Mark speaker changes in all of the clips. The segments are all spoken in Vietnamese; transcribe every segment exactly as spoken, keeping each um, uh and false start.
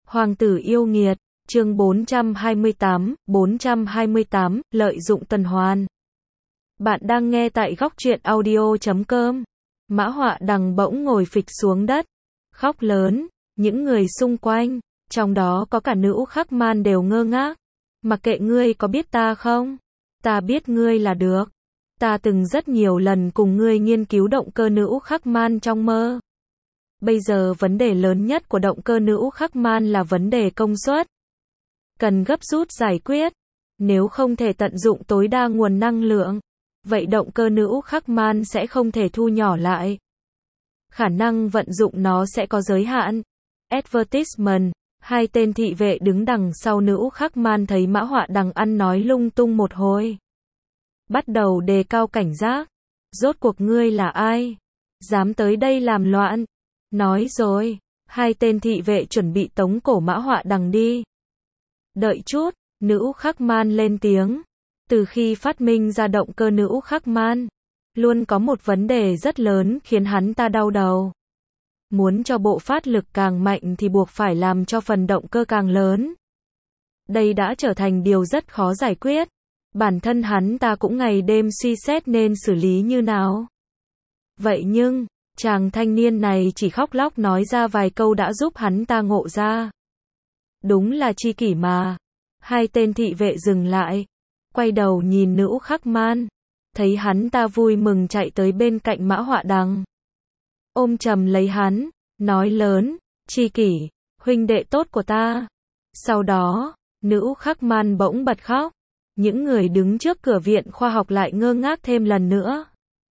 Speaker 1: Hoàng tử yêu nghiệt, chương bốn trăm hai mươi tám, bốn trăm hai mươi tám, lợi dụng tuần hoàn. Bạn đang nghe tại góc truyện audio chấm com. Mã Họa Đằng bỗng ngồi phịch xuống đất, khóc lớn, những người xung quanh, trong đó có cả nữ khắc man đều ngơ ngác. Mặc kệ ngươi có biết ta không? Ta biết ngươi là được. Ta từng rất nhiều lần cùng ngươi nghiên cứu động cơ nữ khắc man trong mơ. Bây giờ vấn đề lớn nhất của động cơ nữ khắc man là vấn đề công suất. Cần gấp rút giải quyết. Nếu không thể tận dụng tối đa nguồn năng lượng, vậy động cơ nữ khắc man sẽ không thể thu nhỏ lại. Khả năng vận dụng nó sẽ có giới hạn. Advertisement. Hai tên thị vệ đứng đằng sau nữ khắc man thấy Mã Họa Đằng ăn nói lung tung một hồi, bắt đầu đề cao cảnh giác. Rốt cuộc ngươi là ai? Dám tới đây làm loạn? Nói rồi, hai tên thị vệ chuẩn bị tống cổ Mã Họa Đằng đi. Đợi chút, nữ khắc man lên tiếng. Từ khi phát minh ra động cơ nữ khắc man, luôn có một vấn đề rất lớn khiến hắn ta đau đầu. Muốn cho bộ phát lực càng mạnh thì buộc phải làm cho phần động cơ càng lớn. Đây đã trở thành điều rất khó giải quyết. Bản thân hắn ta cũng ngày đêm suy xét nên xử lý như nào. Vậy nhưng, chàng thanh niên này chỉ khóc lóc nói ra vài câu đã giúp hắn ta ngộ ra. Đúng là tri kỷ mà. Hai tên thị vệ dừng lại, quay đầu nhìn nữ khắc man, thấy hắn ta vui mừng chạy tới bên cạnh Mã Họa Đằng, ôm chầm lấy hắn, nói lớn, tri kỷ, huynh đệ tốt của ta. Sau đó, nữ khắc man bỗng bật khóc. Những người đứng trước cửa viện khoa học lại ngơ ngác thêm lần nữa.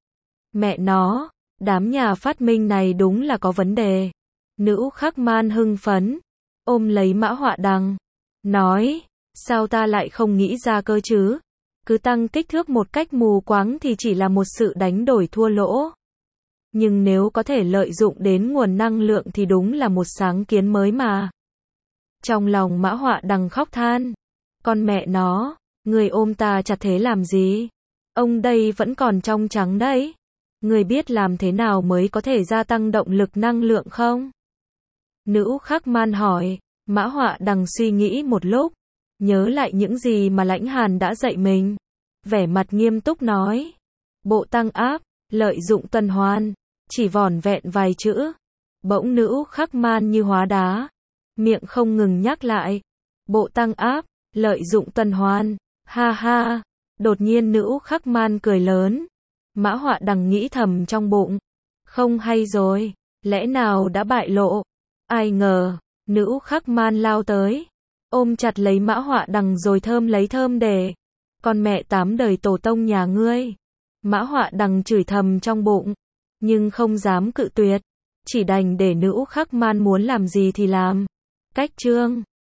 Speaker 1: Mẹ nó, đám nhà phát minh này đúng là có vấn đề. Nữ khắc man hưng phấn, ôm lấy Mã Họa Đằng, nói, sao ta lại không nghĩ ra cơ chứ? Cứ tăng kích thước một cách mù quáng thì chỉ là một sự đánh đổi thua lỗ. Nhưng nếu có thể lợi dụng đến nguồn năng lượng thì đúng là một sáng kiến mới mà. Trong lòng Mã Họa Đằng khóc than, con mẹ nó, người ôm ta chặt thế làm gì? Ông đây vẫn còn trong trắng đấy. Người biết làm thế nào mới có thể gia tăng động lực năng lượng không? Nữ khắc man hỏi. Mã Họa Đằng suy nghĩ một lúc, nhớ lại những gì mà Lãnh Hàn đã dạy mình, vẻ mặt nghiêm túc nói, bộ tăng áp, lợi dụng tuần hoàn. Chỉ vỏn vẹn vài chữ, bỗng nữ khắc man như hóa đá, miệng không ngừng nhắc lại, bộ tăng áp, lợi dụng tuần hoàn. Ha ha. Đột nhiên nữ khắc man cười lớn. Mã Họa Đằng nghĩ thầm trong bụng, không hay rồi, lẽ nào đã bại lộ? Ai ngờ, nữ khắc man lao tới, ôm chặt lấy Mã Họa Đằng rồi thơm lấy thơm để. Con mẹ tám đời tổ tông nhà ngươi. Mã Họa Đằng chửi thầm trong bụng, nhưng không dám cự tuyệt, chỉ đành để nữ khắc man muốn làm gì thì làm. Cách chương